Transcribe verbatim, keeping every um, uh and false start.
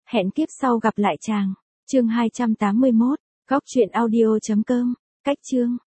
Hẹn kiếp sau gặp lại chàng. Chương hai trăm tám mươi mốt, góc truyện audio chấm com, cách chương.